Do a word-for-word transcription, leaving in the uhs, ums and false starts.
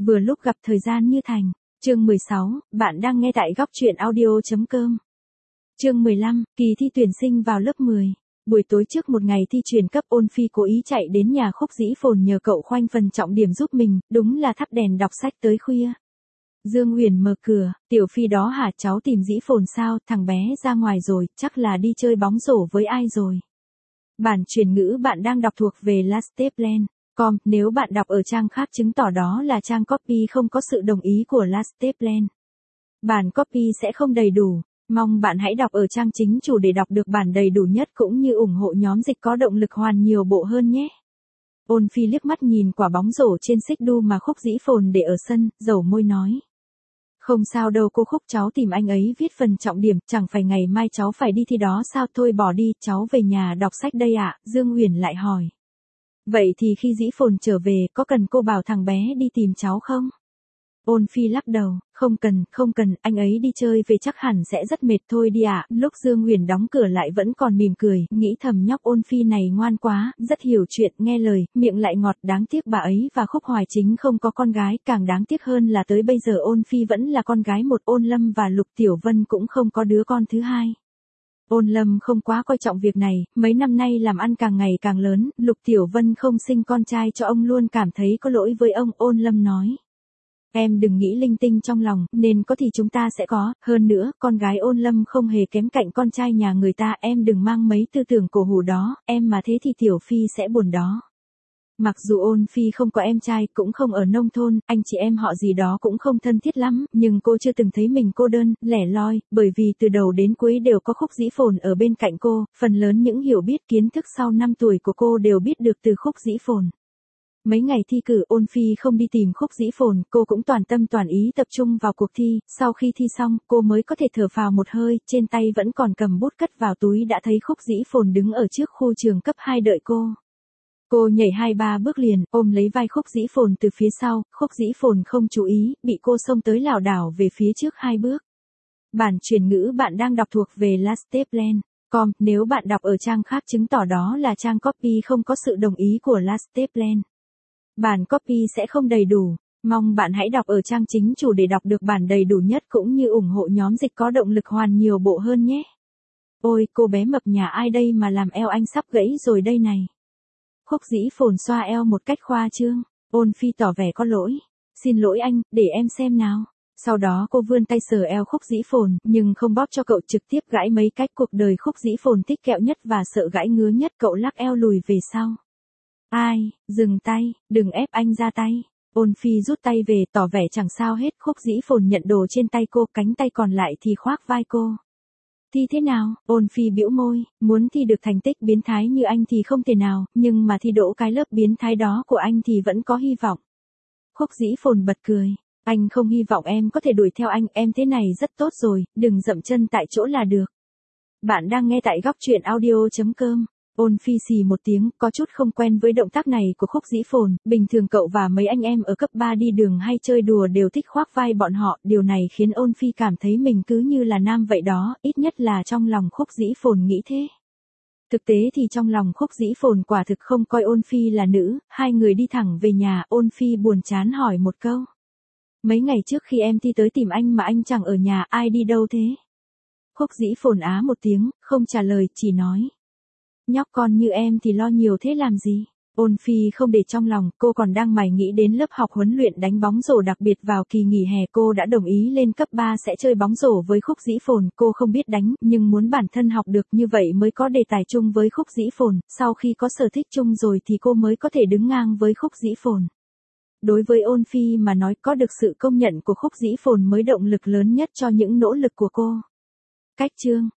Vừa lúc gặp thời gian như thành. Chương mười sáu, bạn đang nghe tại góc truyện audio.com. Chương mười lăm, kỳ thi tuyển sinh vào lớp mười. Buổi tối trước một ngày thi chuyển cấp, Ôn Phi cố ý chạy đến nhà Khúc Dĩ Phồn nhờ cậu khoanh phần trọng điểm giúp mình, đúng là thắp đèn đọc sách tới khuya. Dương Huyền mở cửa, Tiểu Phi đó hả, cháu tìm Dĩ Phồn sao, thằng bé ra ngoài rồi, chắc là đi chơi bóng rổ với ai rồi. Bản truyền ngữ bạn đang đọc thuộc về lasteplan chấm com, nếu bạn đọc ở trang khác chứng tỏ đó là trang copy không có sự đồng ý của lasteplan. Bản copy sẽ không đầy đủ, mong bạn hãy đọc ở trang chính chủ để đọc được bản đầy đủ nhất cũng như ủng hộ nhóm dịch có động lực hoàn nhiều bộ hơn nhé. Ôn Phi liếc mắt nhìn quả bóng rổ trên xích đu mà Khúc Dĩ Phồn để ở sân, dầu môi nói. Không sao đâu cô Khúc, cháu tìm anh ấy viết phần trọng điểm, chẳng phải ngày mai cháu phải đi thi đó sao, thôi bỏ đi, cháu về nhà đọc sách đây ạ. Dương Huyền lại hỏi. Vậy thì khi Dĩ Phồn trở về, có cần cô bảo thằng bé đi tìm cháu không? Ôn Phi lắc đầu, không cần, không cần, anh ấy đi chơi về chắc hẳn sẽ rất mệt thôi đi ạ. Lúc Dương Huyền đóng cửa lại vẫn còn mỉm cười, nghĩ thầm nhóc Ôn Phi này ngoan quá, rất hiểu chuyện, nghe lời, miệng lại ngọt, đáng tiếc bà ấy và Khúc Hoài Chính không có con gái, càng đáng tiếc hơn là tới bây giờ Ôn Phi vẫn là con gái một, Ôn Lâm và Lục Tiểu Vân cũng không có đứa con thứ hai. Ôn Lâm không quá coi trọng việc này, mấy năm nay làm ăn càng ngày càng lớn, Lục Tiểu Vân không sinh con trai cho ông luôn cảm thấy có lỗi với ông. Ôn Lâm nói. Em đừng nghĩ linh tinh trong lòng, nên có thì chúng ta sẽ có, hơn nữa, con gái Ôn Lâm không hề kém cạnh con trai nhà người ta, em đừng mang mấy tư tưởng cổ hủ đó, em mà thế thì Tiểu Phi sẽ buồn đó. Mặc dù Ôn Phi không có em trai, cũng không ở nông thôn, anh chị em họ gì đó cũng không thân thiết lắm, nhưng cô chưa từng thấy mình cô đơn, lẻ loi, bởi vì từ đầu đến cuối đều có Khúc Dĩ Phồn ở bên cạnh cô, phần lớn những hiểu biết kiến thức sau năm tuổi của cô đều biết được từ Khúc Dĩ Phồn. Mấy ngày thi cử, Ôn Phi không đi tìm Khúc Dĩ Phồn, cô cũng toàn tâm toàn ý tập trung vào cuộc thi, sau khi thi xong, cô mới có thể thở phào một hơi, trên tay vẫn còn cầm bút cất vào túi đã thấy Khúc Dĩ Phồn đứng ở trước khu trường cấp hai đợi cô. Cô nhảy hai ba bước liền, ôm lấy vai Khúc Dĩ Phồn từ phía sau, Khúc Dĩ Phồn không chú ý, bị cô xông tới lảo đảo về phía trước hai bước. Bản truyền ngữ bạn đang đọc thuộc về lasteplan chấm com, nếu bạn đọc ở trang khác chứng tỏ đó là trang copy không có sự đồng ý của lasteplan. Bản copy sẽ không đầy đủ, mong bạn hãy đọc ở trang chính chủ để đọc được bản đầy đủ nhất cũng như ủng hộ nhóm dịch có động lực hoàn nhiều bộ hơn nhé. Ôi, cô bé mập nhà ai đây mà làm eo anh sắp gãy rồi đây này. Khúc Dĩ Phồn xoa eo một cách khoa trương, Ôn Phi tỏ vẻ có lỗi. Xin lỗi anh, để em xem nào. Sau đó cô vươn tay sờ eo Khúc Dĩ Phồn, nhưng không bóp cho cậu, trực tiếp gãi mấy cách. Cuộc đời Khúc Dĩ Phồn thích kẹo nhất và sợ gãi ngứa nhất, cậu lắc eo lùi về sau. Ai, dừng tay, đừng ép anh ra tay. Ôn Phi rút tay về tỏ vẻ chẳng sao hết. Khúc Dĩ Phồn nhận đồ trên tay cô, cánh tay còn lại thì khoác vai cô. Thi thế nào? Ôn Phi bĩu môi, muốn thi được thành tích biến thái như anh thì không thể nào, nhưng mà thi đỗ cái lớp biến thái đó của anh thì vẫn có hy vọng. Khúc Dĩ Phồn bật cười, anh không hy vọng em có thể đuổi theo anh, em thế này rất tốt rồi, đừng dậm chân tại chỗ là được. Bạn đang nghe tại góc truyện audio.com. Ôn Phi xì một tiếng, có chút không quen với động tác này của Khúc Dĩ Phồn, bình thường cậu và mấy anh em ở cấp ba đi đường hay chơi đùa đều thích khoác vai bọn họ, điều này khiến Ôn Phi cảm thấy mình cứ như là nam vậy đó, ít nhất là trong lòng Khúc Dĩ Phồn nghĩ thế. Thực tế thì trong lòng Khúc Dĩ Phồn quả thực không coi Ôn Phi là nữ, hai người đi thẳng về nhà, Ôn Phi buồn chán hỏi một câu. Mấy ngày trước khi em thi tới tìm anh mà anh chẳng ở nhà, ai đi đâu thế? Khúc Dĩ Phồn á một tiếng, không trả lời, chỉ nói. Nhóc con như em thì lo nhiều thế làm gì? Ôn Phi không để trong lòng, cô còn đang mải nghĩ đến lớp học huấn luyện đánh bóng rổ đặc biệt vào kỳ nghỉ hè. Cô đã đồng ý lên cấp ba sẽ chơi bóng rổ với Khúc Dĩ Phồn, cô không biết đánh, nhưng muốn bản thân học được như vậy mới có đề tài chung với Khúc Dĩ Phồn, sau khi có sở thích chung rồi thì cô mới có thể đứng ngang với Khúc Dĩ Phồn. Đối với Ôn Phi mà nói, có được sự công nhận của Khúc Dĩ Phồn mới động lực lớn nhất cho những nỗ lực của cô. Cách chương